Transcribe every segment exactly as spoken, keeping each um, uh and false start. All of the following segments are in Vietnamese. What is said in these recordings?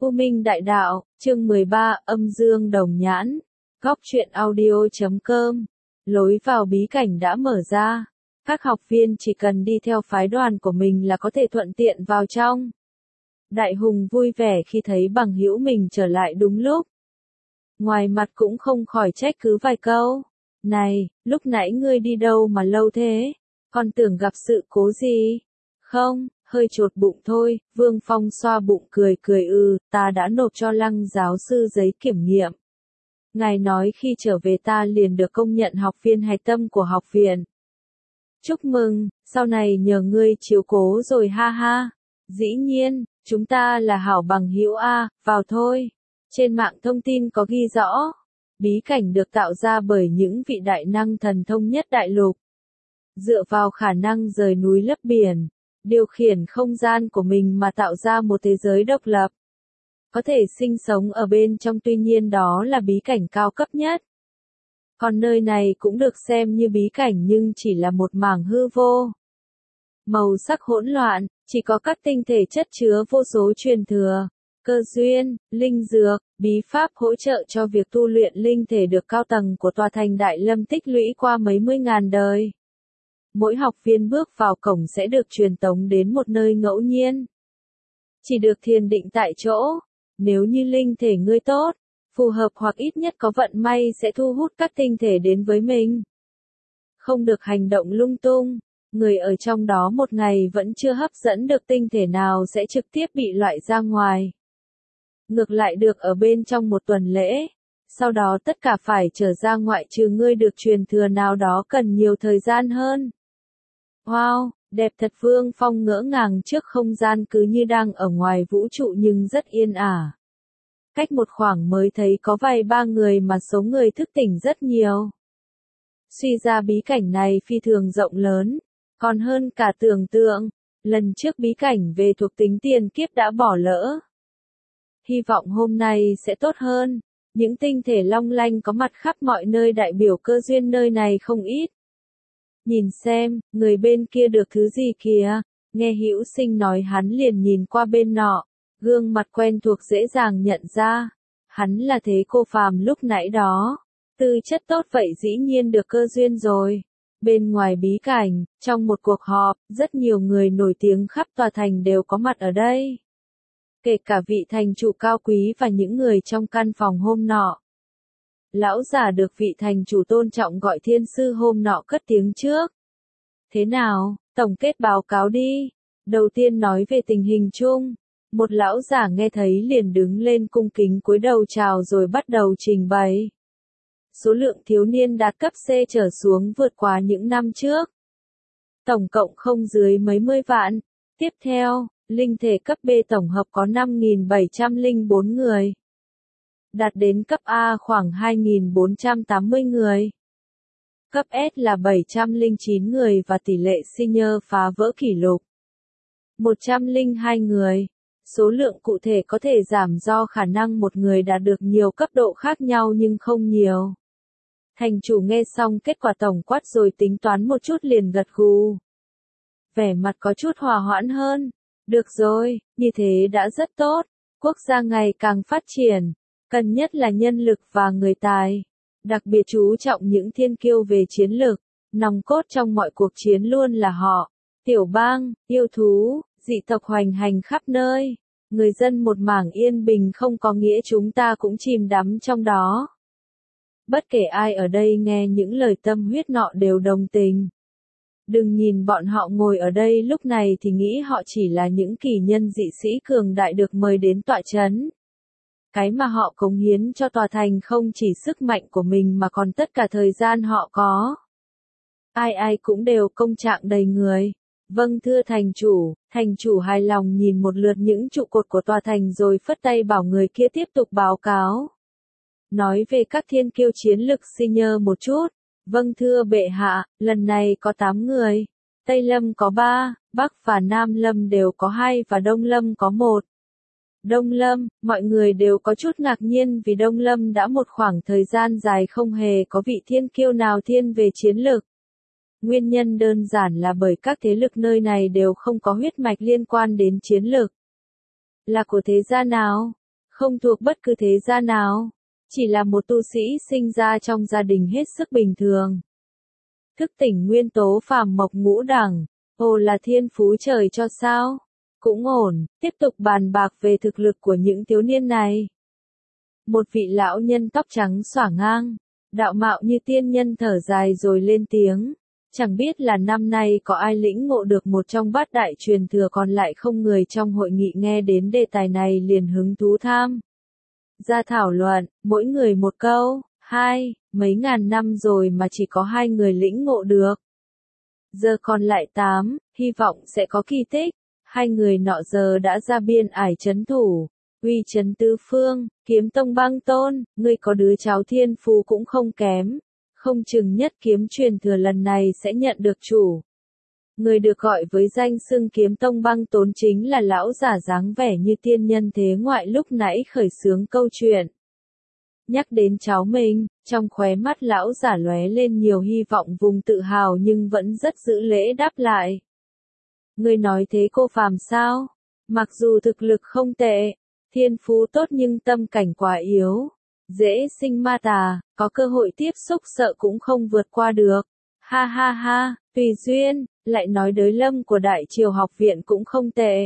U Minh Đại Đạo, chương mười ba, âm dương đồng nhãn. Góc truyện audio chấm com. Lối vào bí cảnh đã mở ra. Các học viên chỉ cần đi theo phái đoàn của mình là có thể thuận tiện vào trong. Đại Hùng vui vẻ khi thấy bằng hữu mình trở lại đúng lúc. Ngoài mặt cũng không khỏi trách cứ vài câu. Này, lúc nãy ngươi đi đâu mà lâu thế? Còn tưởng gặp sự cố gì? Không, hơi chột bụng thôi. Vương Phong xoa bụng cười cười ừ, ta đã nộp cho Lăng giáo sư giấy kiểm nghiệm. Ngài nói khi trở về ta liền được công nhận học viên hạch tâm của học viện. Chúc mừng, sau này nhờ ngươi chiếu cố rồi ha ha. Dĩ nhiên, chúng ta là hảo bằng hữu a, vào thôi. Trên mạng thông tin có ghi rõ, bí cảnh được tạo ra bởi những vị đại năng thần thông nhất đại lục. Dựa vào khả năng rời núi lấp biển, điều khiển không gian của mình mà tạo ra một thế giới độc lập. Có thể sinh sống ở bên trong, tuy nhiên đó là bí cảnh cao cấp nhất. Còn nơi này cũng được xem như bí cảnh nhưng chỉ là một mảng hư vô. Màu sắc hỗn loạn, chỉ có các tinh thể chất chứa vô số truyền thừa, cơ duyên, linh dược, bí pháp hỗ trợ cho việc tu luyện linh thể được cao tầng của tòa thành Đại Lâm tích lũy qua mấy mươi ngàn đời. Mỗi học viên bước vào cổng sẽ được truyền tống đến một nơi ngẫu nhiên. Chỉ được thiền định tại chỗ. Nếu như linh thể ngươi tốt, phù hợp hoặc ít nhất có vận may sẽ thu hút các tinh thể đến với mình. Không được hành động lung tung. Người ở trong đó một ngày vẫn chưa hấp dẫn được tinh thể nào sẽ trực tiếp bị loại ra ngoài. Ngược lại được ở bên trong một tuần lễ. Sau đó tất cả phải trở ra ngoại trừ ngươi được truyền thừa nào đó cần nhiều thời gian hơn. Wow, đẹp thật. Vương Phong ngỡ ngàng trước không gian cứ như đang ở ngoài vũ trụ nhưng rất yên ả. Cách một khoảng mới thấy có vài ba người mà số người thức tỉnh rất nhiều. Suy ra bí cảnh này phi thường rộng lớn, còn hơn cả tưởng tượng. Lần trước bí cảnh về thuộc tính tiền kiếp đã bỏ lỡ. Hy vọng hôm nay sẽ tốt hơn. Những tinh thể long lanh có mặt khắp mọi nơi đại biểu cơ duyên nơi này không ít. Nhìn xem, người bên kia được thứ gì kìa, nghe Hữu Sinh nói hắn liền nhìn qua bên nọ, gương mặt quen thuộc dễ dàng nhận ra. Hắn là Thế Cô Phàm lúc nãy đó. Tư chất tốt vậy dĩ nhiên được cơ duyên rồi. Bên ngoài bí cảnh, trong một cuộc họp, rất nhiều người nổi tiếng khắp tòa thành đều có mặt ở đây. Kể cả vị thành chủ cao quý và những người trong căn phòng hôm nọ. Lão già được vị thành chủ tôn trọng gọi thiên sư hôm nọ cất tiếng trước. Thế nào, tổng kết báo cáo đi. Đầu tiên nói về tình hình chung. Một lão già nghe thấy liền đứng lên cung kính cúi đầu chào rồi bắt đầu trình bày. Số lượng thiếu niên đạt cấp C trở xuống vượt qua những năm trước. Tổng cộng không dưới mấy mươi vạn. Tiếp theo, linh thể cấp B tổng hợp có năm nghìn bảy trăm lẻ bốn người. Đạt đến cấp A khoảng hai nghìn bốn trăm tám mươi người. Cấp S là bảy trăm lẻ chín người và tỷ lệ senior phá vỡ kỷ lục. một trăm lẻ hai người. Số lượng cụ thể có thể giảm do khả năng một người đạt được nhiều cấp độ khác nhau nhưng không nhiều. Thành chủ nghe xong kết quả tổng quát rồi tính toán một chút liền gật gù. Vẻ mặt có chút hòa hoãn hơn. Được rồi, như thế đã rất tốt. Quốc gia ngày càng phát triển. Cần nhất là nhân lực và người tài. Đặc biệt chú trọng những thiên kiêu về chiến lược. Nòng cốt trong mọi cuộc chiến luôn là họ. Tiểu bang, yêu thú, dị tộc hoành hành khắp nơi. Người dân một mảng yên bình không có nghĩa chúng ta cũng chìm đắm trong đó. Bất kể ai ở đây nghe những lời tâm huyết nọ đều đồng tình. Đừng nhìn bọn họ ngồi ở đây lúc này thì nghĩ họ chỉ là những kỳ nhân dị sĩ cường đại được mời đến tọa chấn. Cái mà họ cống hiến cho tòa thành không chỉ sức mạnh của mình mà còn tất cả thời gian họ có. Ai ai cũng đều công trạng đầy người. Vâng thưa thành chủ. Thành chủ hài lòng nhìn một lượt những trụ cột của tòa thành rồi phất tay bảo người kia tiếp tục báo cáo. Nói về các thiên kiêu chiến lực senior một chút. Vâng thưa bệ hạ, lần này có tám người. Tây Lâm có ba, Bắc và Nam Lâm đều có hai và Đông Lâm có một. Đông Lâm, mọi người đều có chút ngạc nhiên vì Đông Lâm đã một khoảng thời gian dài không hề có vị thiên kiêu nào thiên về chiến lực. Nguyên nhân đơn giản là bởi các thế lực nơi này đều không có huyết mạch liên quan đến chiến lực. Là của thế gia nào? không thuộc bất cứ thế gia nào, chỉ là một tu sĩ sinh ra trong gia đình hết sức bình thường. Thức tỉnh nguyên tố phàm mộc ngũ đẳng, ồ là thiên phú trời cho sao? Cũng ổn, tiếp tục bàn bạc về thực lực của những thiếu niên này. Một vị lão nhân tóc trắng xõa ngang, đạo mạo như tiên nhân thở dài rồi lên tiếng. Chẳng biết là năm nay có ai lĩnh ngộ được một trong bát đại truyền thừa, còn lại không người trong hội nghị nghe đến đề tài này liền hứng thú tham ra thảo luận, mỗi người một câu. Hai, mấy ngàn năm rồi mà chỉ có hai người lĩnh ngộ được. Giờ còn lại tám, hy vọng sẽ có kỳ tích. Hai người nọ giờ đã ra biên ải trấn thủ, uy trấn tứ phương. Kiếm tông băng tôn, ngươi có đứa cháu thiên phú cũng không kém, không chừng nhất kiếm truyền thừa lần này sẽ nhận được chủ. Người được gọi với danh xưng kiếm tông băng tốn chính là lão giả dáng vẻ như tiên nhân thế ngoại lúc nãy khởi xướng câu chuyện. Nhắc đến cháu mình, trong khóe mắt lão giả lóe lên nhiều hy vọng vùng tự hào nhưng vẫn rất giữ lễ đáp lại. Ngươi nói thế cô phàm sao? Mặc dù thực lực không tệ, thiên phú tốt nhưng tâm cảnh quá yếu, dễ sinh ma tà, có cơ hội tiếp xúc sợ cũng không vượt qua được. Ha ha ha, tùy duyên, lại nói đới lâm của Đại Triều học viện cũng không tệ.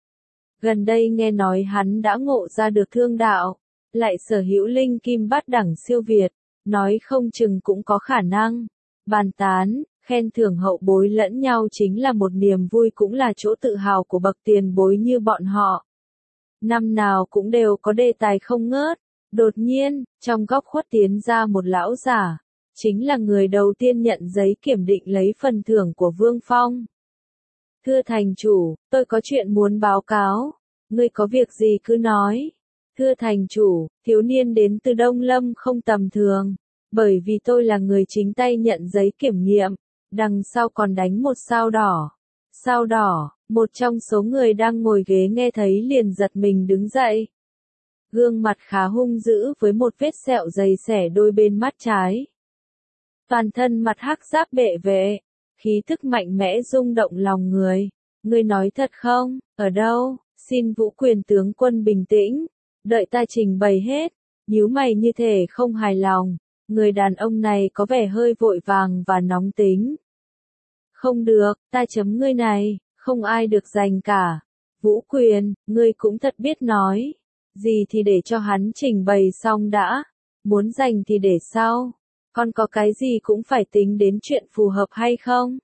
Gần đây nghe nói hắn đã ngộ ra được thương đạo, lại sở hữu linh kim bát đẳng siêu việt, nói không chừng cũng có khả năng. Bàn tán, khen thưởng hậu bối lẫn nhau chính là một niềm vui, cũng là chỗ tự hào của bậc tiền bối như bọn họ. Năm nào cũng đều có đề tài không ngớt. Đột nhiên, trong góc khuất tiến ra một lão giả, chính là người đầu tiên nhận giấy kiểm định lấy phần thưởng của Vương Phong. Thưa thành chủ, tôi có chuyện muốn báo cáo, ngươi có việc gì cứ nói. Thưa thành chủ, thiếu niên đến từ Đông Lâm không tầm thường, bởi vì tôi là người chính tay nhận giấy kiểm nghiệm, đằng sau còn đánh một sao đỏ. Sao đỏ, một trong số người đang ngồi ghế nghe thấy liền giật mình đứng dậy. Gương mặt khá hung dữ với một vết sẹo dày xẻ đôi bên mắt trái. Toàn thân mặt hắc giáp bệ vệ, khí thức mạnh mẽ rung động lòng người. Ngươi nói thật không? Ở đâu? Xin Vũ Quyền tướng quân bình tĩnh, đợi ta trình bày hết. Nhíu mày như thể không hài lòng, người đàn ông này có vẻ hơi vội vàng và nóng tính. Không được, ta chấm ngươi này, không ai được giành cả. Vũ Quyền, ngươi cũng thật biết nói. Gì thì để cho hắn trình bày xong đã, muốn giành thì để sau, còn có cái gì cũng phải tính đến chuyện phù hợp hay không.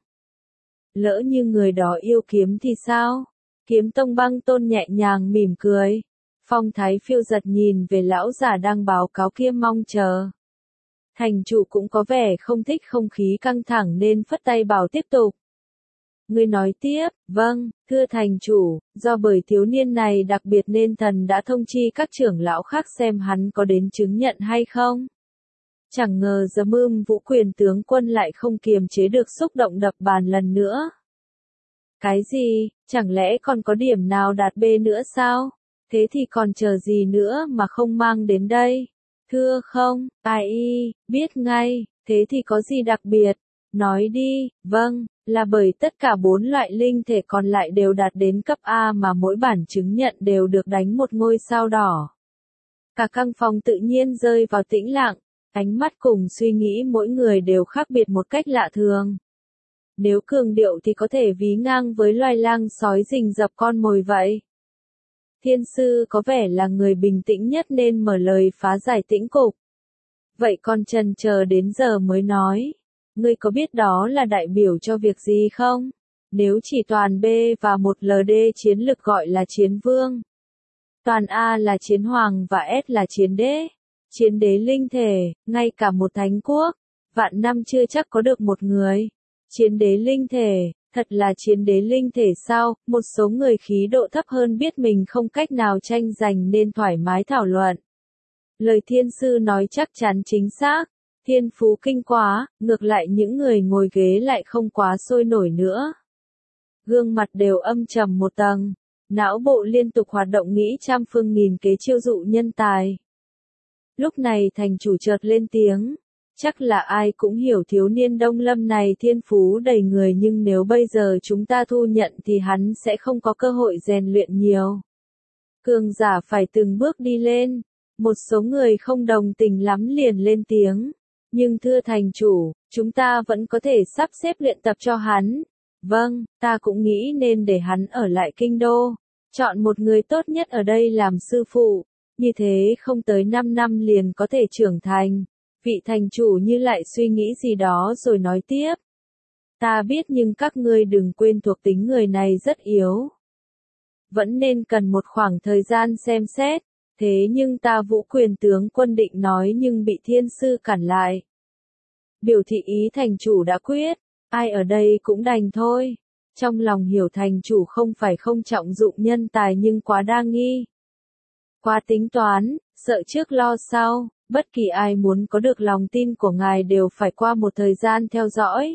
Lỡ như người đó yêu kiếm thì sao? Kiếm tông băng tôn nhẹ nhàng mỉm cười, phong thái phiêu giật nhìn về lão giả đang báo cáo kia mong chờ. Thành chủ cũng có vẻ không thích không khí căng thẳng nên phất tay bảo tiếp tục. Ngươi nói tiếp, vâng, thưa thành chủ, do bởi thiếu niên này đặc biệt nên thần đã thông chi các trưởng lão khác xem hắn có đến chứng nhận hay không. Chẳng ngờ giờ mưm Vũ Quyền tướng quân lại không kiềm chế được xúc động đập bàn lần nữa. Cái gì, chẳng lẽ còn có điểm nào đạt B nữa sao? Thế thì còn chờ gì nữa mà không mang đến đây? Thưa không, ai y, biết ngay, thế thì có gì đặc biệt? Nói đi, vâng, là bởi tất cả bốn loại linh thể còn lại đều đạt đến cấp A mà mỗi bản chứng nhận đều được đánh một ngôi sao đỏ. Cả căn phòng tự nhiên rơi vào tĩnh lặng, ánh mắt cùng suy nghĩ mỗi người đều khác biệt một cách lạ thường. Nếu cường điệu thì có thể ví ngang với loài lang sói rình rập con mồi vậy. Thiên sư có vẻ là người bình tĩnh nhất nên mở lời phá giải tĩnh cục. Vậy con trần chờ đến giờ mới nói. Ngươi có biết đó là đại biểu cho việc gì không? Nếu chỉ toàn B và một lờ đê chiến lực gọi là chiến vương. Toàn A là chiến hoàng và S là chiến đế. Chiến đế linh thể, ngay cả một thánh quốc, vạn năm chưa chắc có được một người. Chiến đế linh thể, thật là chiến đế linh thể sao? Một số người khí độ thấp hơn biết mình không cách nào tranh giành nên thoải mái thảo luận. Lời thiên sư nói chắc chắn chính xác. Thiên phú kinh quá, ngược lại những người ngồi ghế lại không quá sôi nổi nữa. Gương mặt đều âm trầm một tầng, não bộ liên tục hoạt động nghĩ trăm phương nghìn kế chiêu dụ nhân tài. Lúc này thành chủ chợt lên tiếng, chắc là ai cũng hiểu thiếu niên Đông Lâm này thiên phú đầy người, nhưng nếu bây giờ chúng ta thu nhận thì hắn sẽ không có cơ hội rèn luyện nhiều. Cường giả phải từng bước đi lên. Một số người không đồng tình lắm liền lên tiếng. Nhưng thưa thành chủ, chúng ta vẫn có thể sắp xếp luyện tập cho hắn. Vâng, ta cũng nghĩ nên để hắn ở lại kinh đô. Chọn một người tốt nhất ở đây làm sư phụ. Như thế không tới năm năm liền có thể trưởng thành. Vị thành chủ như lại suy nghĩ gì đó rồi nói tiếp. Ta biết nhưng các ngươi đừng quên thuộc tính người này rất yếu. Vẫn nên cần một khoảng thời gian xem xét. Thế nhưng ta Vũ Quyền tướng quân định nói nhưng bị thiên sư cản lại. Biểu thị ý thành chủ đã quyết, ai ở đây cũng đành thôi. Trong lòng hiểu thành chủ không phải không trọng dụng nhân tài nhưng quá đa nghi. Quá tính toán, sợ trước lo sau, bất kỳ ai muốn có được lòng tin của ngài đều phải qua một thời gian theo dõi.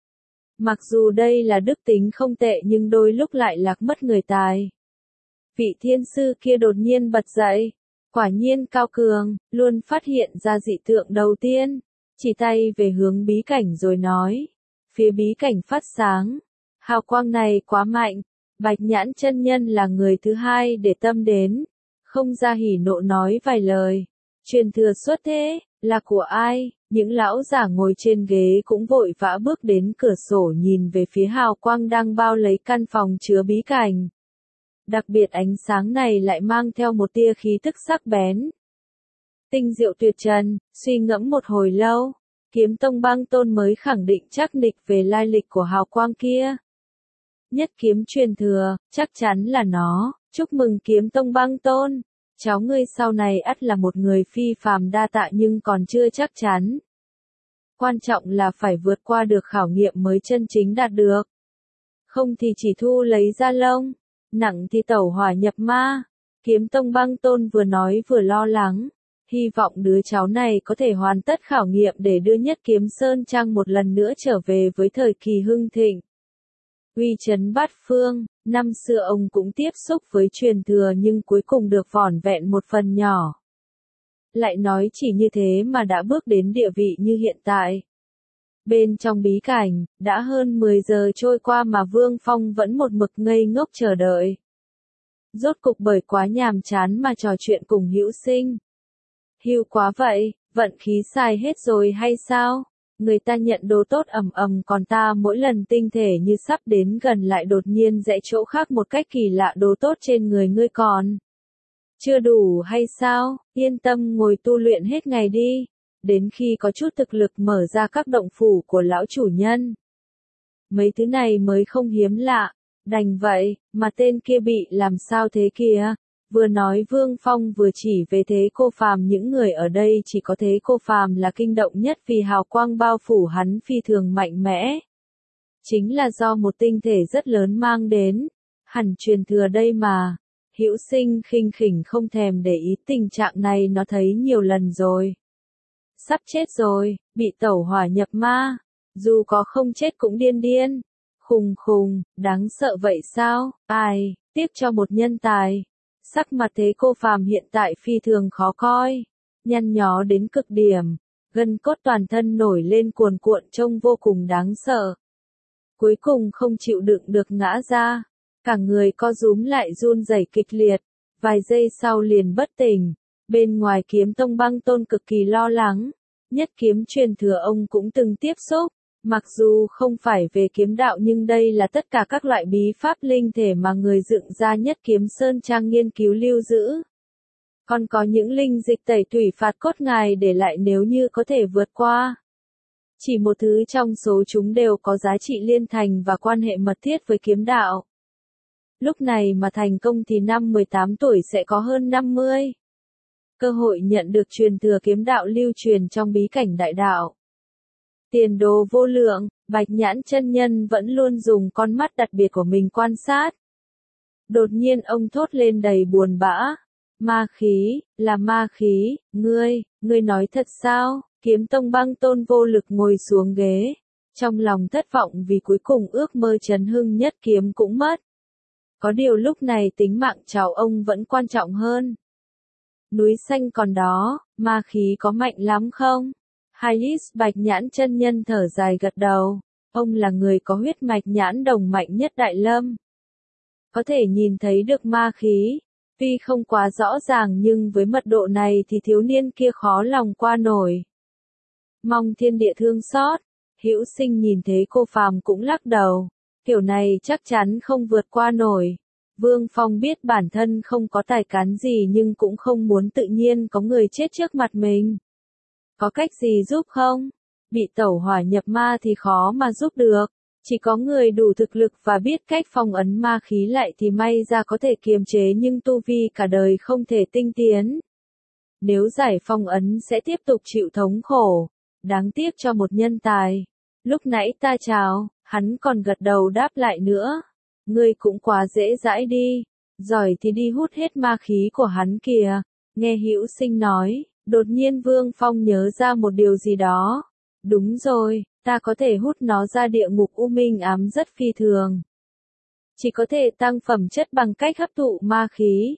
Mặc dù đây là đức tính không tệ nhưng đôi lúc lại lạc mất người tài. Vị thiên sư kia đột nhiên bật dậy, quả nhiên cao cường, luôn phát hiện ra dị tượng đầu tiên, chỉ tay về hướng bí cảnh rồi nói, phía bí cảnh phát sáng, hào quang này quá mạnh, Bạch Nhãn chân nhân là người thứ hai để tâm đến, không ra hỉ nộ nói vài lời, truyền thừa xuất thế, là của ai, những lão giả ngồi trên ghế cũng vội vã bước đến cửa sổ nhìn về phía hào quang đang bao lấy căn phòng chứa bí cảnh. Đặc biệt ánh sáng này lại mang theo một tia khí tức sắc bén. Tinh diệu tuyệt trần, suy ngẫm một hồi lâu, Kiếm Tông Băng Tôn mới khẳng định chắc nịch về lai lịch của hào quang kia. Nhất kiếm truyền thừa, chắc chắn là nó, chúc mừng Kiếm Tông Băng Tôn, cháu ngươi sau này ắt là một người phi phàm đa tạ nhưng còn chưa chắc chắn. Quan trọng là phải vượt qua được khảo nghiệm mới chân chính đạt được. Không thì chỉ thu lấy da lông. Nặng thì tẩu hỏa nhập ma. Kiếm Tông Băng Tôn vừa nói vừa lo lắng. Hy vọng đứa cháu này có thể hoàn tất khảo nghiệm để đưa Nhất Kiếm Sơn Trang một lần nữa trở về với thời kỳ hưng thịnh. Uy chấn bát phương, năm xưa ông cũng tiếp xúc với truyền thừa nhưng cuối cùng được vỏn vẹn một phần nhỏ. Lại nói chỉ như thế mà đã bước đến địa vị như hiện tại. Bên trong bí cảnh, đã hơn mười giờ trôi qua mà Vương Phong vẫn một mực ngây ngốc chờ đợi. Rốt cục bởi quá nhàm chán mà trò chuyện cùng Hữu Sinh. Hưu quá vậy, vận khí sai hết rồi hay sao? Người ta nhận đồ tốt ầm ầm còn ta mỗi lần tinh thể như sắp đến gần lại đột nhiên rẽ chỗ khác một cách kỳ lạ đồ tốt trên người ngươi còn. Chưa đủ hay sao? Yên tâm ngồi tu luyện hết ngày đi. Đến khi có chút thực lực mở ra các động phủ của lão chủ nhân. Mấy thứ này mới không hiếm lạ, đành vậy, mà tên kia bị làm sao thế kìa? Vừa nói Vương Phong vừa chỉ về Thế Cô Phàm, những người ở đây chỉ có Thế Cô Phàm là kinh động nhất vì hào quang bao phủ hắn phi thường mạnh mẽ. Chính là do một tinh thể rất lớn mang đến, hẳn truyền thừa đây mà. Hữu Sinh khinh khỉnh không thèm để ý tình trạng này nó thấy nhiều lần rồi. Sắp chết rồi, bị tẩu hỏa nhập ma, dù có không chết cũng điên điên. Khùng khùng, đáng sợ vậy sao? Ai, tiếc cho một nhân tài. Sắc mặt Thế Cô Phàm hiện tại phi thường khó coi, nhăn nhó đến cực điểm, gân cốt toàn thân nổi lên cuồn cuộn trông vô cùng đáng sợ. Cuối cùng không chịu đựng được ngã ra, cả người co rúm lại run rẩy kịch liệt, vài giây sau liền bất tỉnh. Bên ngoài Kiếm Tông Băng Tôn cực kỳ lo lắng, nhất kiếm truyền thừa ông cũng từng tiếp xúc, mặc dù không phải về kiếm đạo nhưng đây là tất cả các loại bí pháp linh thể mà người dựng ra Nhất Kiếm Sơn Trang nghiên cứu lưu giữ. Còn có những linh dịch tẩy thủy phạt cốt ngài để lại nếu như có thể vượt qua. Chỉ một thứ trong số chúng đều có giá trị liên thành và quan hệ mật thiết với kiếm đạo. Lúc này mà thành công thì năm mười tám tuổi sẽ có hơn năm mươi. Cơ hội nhận được truyền thừa kiếm đạo lưu truyền trong bí cảnh đại đạo. Tiền đồ vô lượng, Bạch Nhãn chân nhân vẫn luôn dùng con mắt đặc biệt của mình quan sát. Đột nhiên ông thốt lên đầy buồn bã. Ma khí, là ma khí, ngươi, ngươi nói thật sao? Kiếm Tông Băng Tôn vô lực ngồi xuống ghế. Trong lòng thất vọng vì cuối cùng ước mơ chấn hưng nhất kiếm cũng mất. Có điều lúc này tính mạng cháu ông vẫn quan trọng hơn. Núi xanh còn đó, ma khí có mạnh lắm không? Hayes Bạch Nhãn chân nhân thở dài gật đầu. Ông là người có huyết mạch nhãn đồng mạnh nhất Đại Lâm. Có thể nhìn thấy được ma khí. Tuy không quá rõ ràng nhưng với mật độ này thì thiếu niên kia khó lòng qua nổi. Mong thiên địa thương xót. Hữu Sinh nhìn thấy cô phàm cũng lắc đầu. Kiểu này chắc chắn không vượt qua nổi. Vương Phong biết bản thân không có tài cán gì nhưng cũng không muốn tự nhiên có người chết trước mặt mình. Có cách gì giúp không? Bị tẩu hỏa nhập ma thì khó mà giúp được. Chỉ có người đủ thực lực và biết cách phong ấn ma khí lại thì may ra có thể kiềm chế nhưng tu vi cả đời không thể tinh tiến. Nếu giải phong ấn sẽ tiếp tục chịu thống khổ. Đáng tiếc cho một nhân tài. Lúc nãy ta chào, hắn còn gật đầu đáp lại nữa. Ngươi cũng quá dễ dãi đi. Giỏi thì đi hút hết ma khí của hắn kìa. Nghe Hữu Sinh nói, đột nhiên Vương Phong nhớ ra một điều gì đó. Đúng rồi, ta có thể hút nó ra địa ngục u minh ám rất phi thường. Chỉ có thể tăng phẩm chất bằng cách hấp thụ ma khí,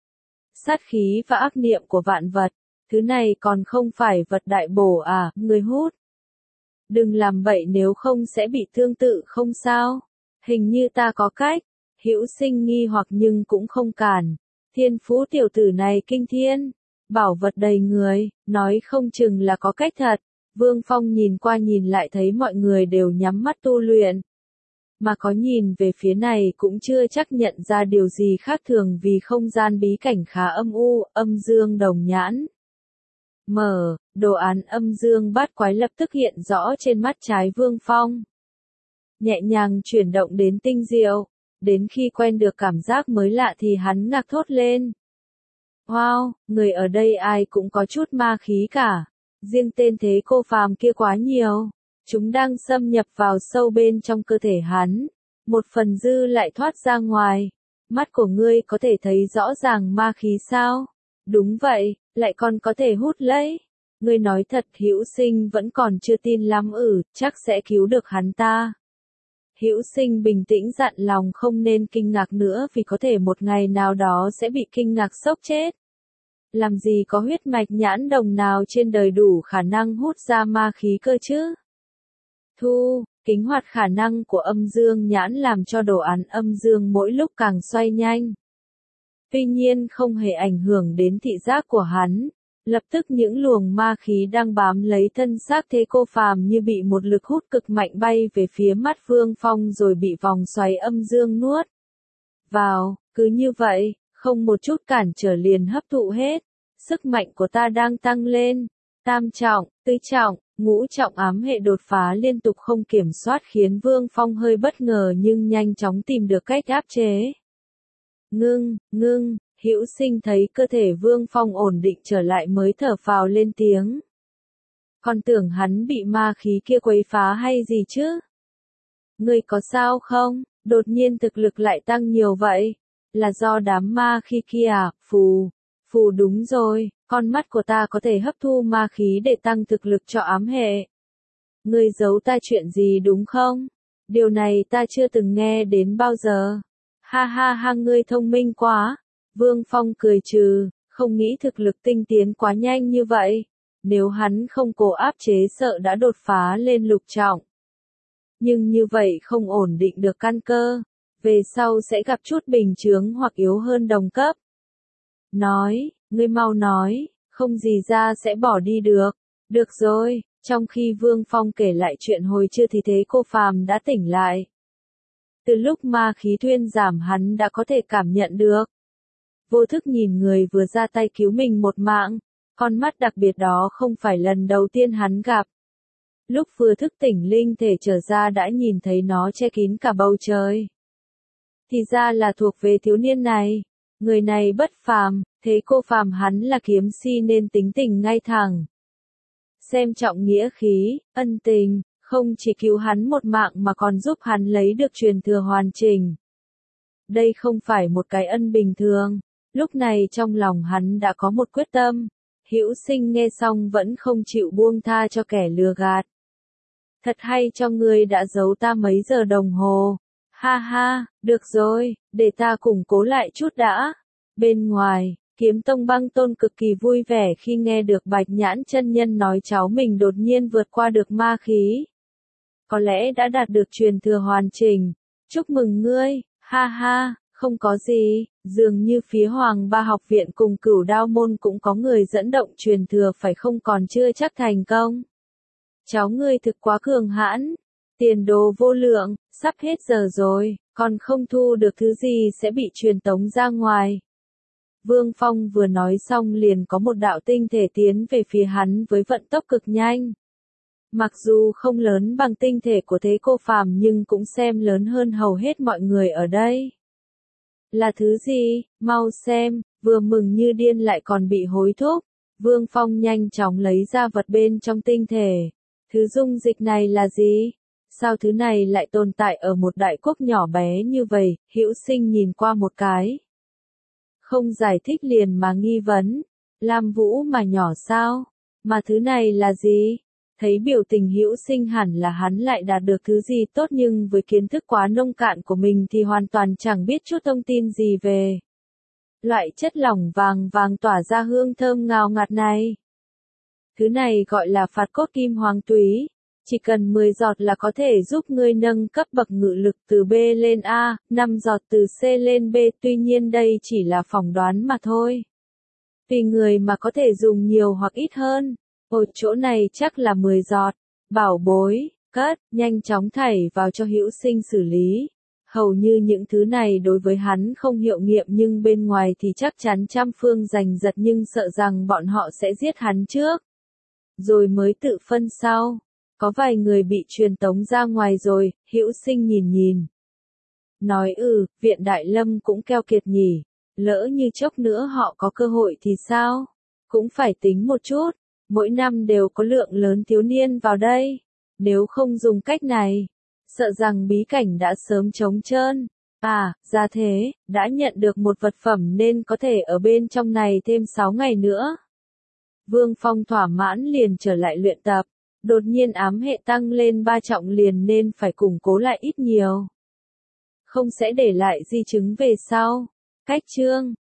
sát khí và ác niệm của vạn vật. Thứ này còn không phải vật đại bổ à, người hút. Đừng làm bậy nếu không sẽ bị tương tự không sao. Hình như ta có cách. Hữu Sinh nghi hoặc nhưng cũng không cản. Thiên phú tiểu tử này kinh thiên. Bảo vật đầy người, nói không chừng là có cách thật. Vương Phong nhìn qua nhìn lại thấy mọi người đều nhắm mắt tu luyện. Mà có nhìn về phía này cũng chưa chắc nhận ra điều gì khác thường vì không gian bí cảnh khá âm u, âm dương đồng nhãn. Mở, đồ án âm dương bát quái lập tức hiện rõ trên mắt trái Vương Phong. Nhẹ nhàng chuyển động đến tinh diệu, đến khi quen được cảm giác mới lạ thì hắn ngạc thốt lên. Wow, người ở đây ai cũng có chút ma khí cả. Riêng tên thế cô phàm kia quá nhiều. Chúng đang xâm nhập vào sâu bên trong cơ thể hắn. Một phần dư lại thoát ra ngoài. Mắt của ngươi có thể thấy rõ ràng ma khí sao? Đúng vậy, lại còn có thể hút lấy. Ngươi nói thật Hữu Sinh vẫn còn chưa tin lắm ử, chắc sẽ cứu được hắn ta. Hữu Sinh bình tĩnh dặn lòng không nên kinh ngạc nữa vì có thể một ngày nào đó sẽ bị kinh ngạc sốc chết. Làm gì có huyết mạch nhãn đồng nào trên đời đủ khả năng hút ra ma khí cơ chứ? Thu, kích hoạt khả năng của âm dương nhãn làm cho đồ án âm dương mỗi lúc càng xoay nhanh. Tuy nhiên không hề ảnh hưởng đến thị giác của hắn. Lập tức những luồng ma khí đang bám lấy thân xác thế cô phàm như bị một lực hút cực mạnh bay về phía mắt Vương Phong rồi bị vòng xoáy âm dương nuốt vào, cứ như vậy, không một chút cản trở liền hấp thụ hết. Sức mạnh của ta đang tăng lên. Tam trọng, tứ trọng, ngũ trọng ám hệ đột phá liên tục không kiểm soát khiến Vương Phong hơi bất ngờ nhưng nhanh chóng tìm được cách áp chế. Ngưng, ngưng. Hữu Sinh thấy cơ thể Vương Phong ổn định trở lại mới thở phào lên tiếng. Còn tưởng hắn bị ma khí kia quấy phá hay gì chứ? Ngươi có sao không? Đột nhiên thực lực lại tăng nhiều vậy. Là do đám ma khí kia à? Phù. Phù đúng rồi, con mắt của ta có thể hấp thu ma khí để tăng thực lực cho ám hệ. Ngươi giấu ta chuyện gì đúng không? Điều này ta chưa từng nghe đến bao giờ. Ha ha ha ngươi thông minh quá. Vương Phong cười trừ, không nghĩ thực lực tinh tiến quá nhanh như vậy. Nếu hắn không cố áp chế sợ đã đột phá lên lục trọng. Nhưng như vậy không ổn định được căn cơ. Về sau sẽ gặp chút bình chướng hoặc yếu hơn đồng cấp. Nói, ngươi mau nói, không gì ra sẽ bỏ đi được. Được rồi, trong khi Vương Phong kể lại chuyện hồi trưa thì thế cô phàm đã tỉnh lại. Từ lúc ma khí thuyên giảm hắn đã có thể cảm nhận được. Vô thức nhìn người vừa ra tay cứu mình một mạng, con mắt đặc biệt đó không phải lần đầu tiên hắn gặp. Lúc vừa thức tỉnh linh thể trở ra đã nhìn thấy nó che kín cả bầu trời. Thì ra là thuộc về thiếu niên này, người này bất phàm, thế cô phàm hắn là kiếm si nên tính tình ngay thẳng. Xem trọng nghĩa khí, ân tình, không chỉ cứu hắn một mạng mà còn giúp hắn lấy được truyền thừa hoàn chỉnh. Đây không phải một cái ân bình thường. Lúc này trong lòng hắn đã có một quyết tâm. Hữu Sinh nghe xong vẫn không chịu buông tha cho kẻ lừa gạt. Thật hay cho ngươi đã giấu ta mấy giờ đồng hồ. Ha ha, được rồi, để ta củng cố lại chút đã. Bên ngoài, Kiếm Tông Băng Tôn cực kỳ vui vẻ khi nghe được Bạch Nhãn chân nhân nói cháu mình đột nhiên vượt qua được ma khí. Có lẽ đã đạt được truyền thừa hoàn chỉnh. Chúc mừng ngươi, ha ha. Không có gì, dường như phía Hoàng Ba học viện cùng Cửu Đao môn cũng có người dẫn động truyền thừa phải không, còn chưa chắc thành công. Cháu ngươi thực quá cường hãn, tiền đồ vô lượng, sắp hết giờ rồi, còn không thu được thứ gì sẽ bị truyền tống ra ngoài. Vương Phong vừa nói xong liền có một đạo tinh thể tiến về phía hắn với vận tốc cực nhanh. Mặc dù không lớn bằng tinh thể của Thế Cô Phàm nhưng cũng xem lớn hơn hầu hết mọi người ở đây. Là thứ gì? Mau xem, vừa mừng như điên lại còn bị hối thúc. Vương Phong nhanh chóng lấy ra vật bên trong tinh thể. Thứ dung dịch này là gì? Sao thứ này lại tồn tại ở một đại quốc nhỏ bé như vậy? Hữu Sinh nhìn qua một cái. Không giải thích liền mà nghi vấn. Lam Vũ mà nhỏ sao? Mà thứ này là gì? Thấy biểu tình Hữu Sinh hẳn là hắn lại đạt được thứ gì tốt, nhưng với kiến thức quá nông cạn của mình thì hoàn toàn chẳng biết chút thông tin gì về loại chất lỏng vàng vàng tỏa ra hương thơm ngào ngạt này. Thứ này gọi là phạt cốt kim hoàng túy. Chỉ cần mười giọt là có thể giúp ngươi nâng cấp bậc ngự lực từ B lên A, năm giọt từ C lên B, tuy nhiên đây chỉ là phỏng đoán mà thôi. Tùy người mà có thể dùng nhiều hoặc ít hơn. Ở chỗ này chắc là mười giọt. Bảo bối, cất, nhanh chóng thảy vào cho Hữu Sinh xử lý. Hầu như những thứ này đối với hắn không hiệu nghiệm, nhưng bên ngoài thì chắc chắn trăm phương giành giật, nhưng sợ rằng bọn họ sẽ giết hắn trước. Rồi mới tự phân sau. Có vài người bị truyền tống ra ngoài rồi, Hữu Sinh nhìn nhìn. Nói ừ, viện Đại Lâm cũng keo kiệt nhỉ. Lỡ như chốc nữa họ có cơ hội thì sao? Cũng phải tính một chút. Mỗi năm đều có lượng lớn thiếu niên vào đây. Nếu không dùng cách này, sợ rằng bí cảnh đã sớm trống trơn. À, ra thế, đã nhận được một vật phẩm nên có thể ở bên trong này thêm sáu ngày nữa. Vương Phong thỏa mãn liền trở lại luyện tập. Đột nhiên ám hệ tăng lên ba trọng liền nên phải củng cố lại ít nhiều. Không sẽ để lại di chứng về sau. Cách chương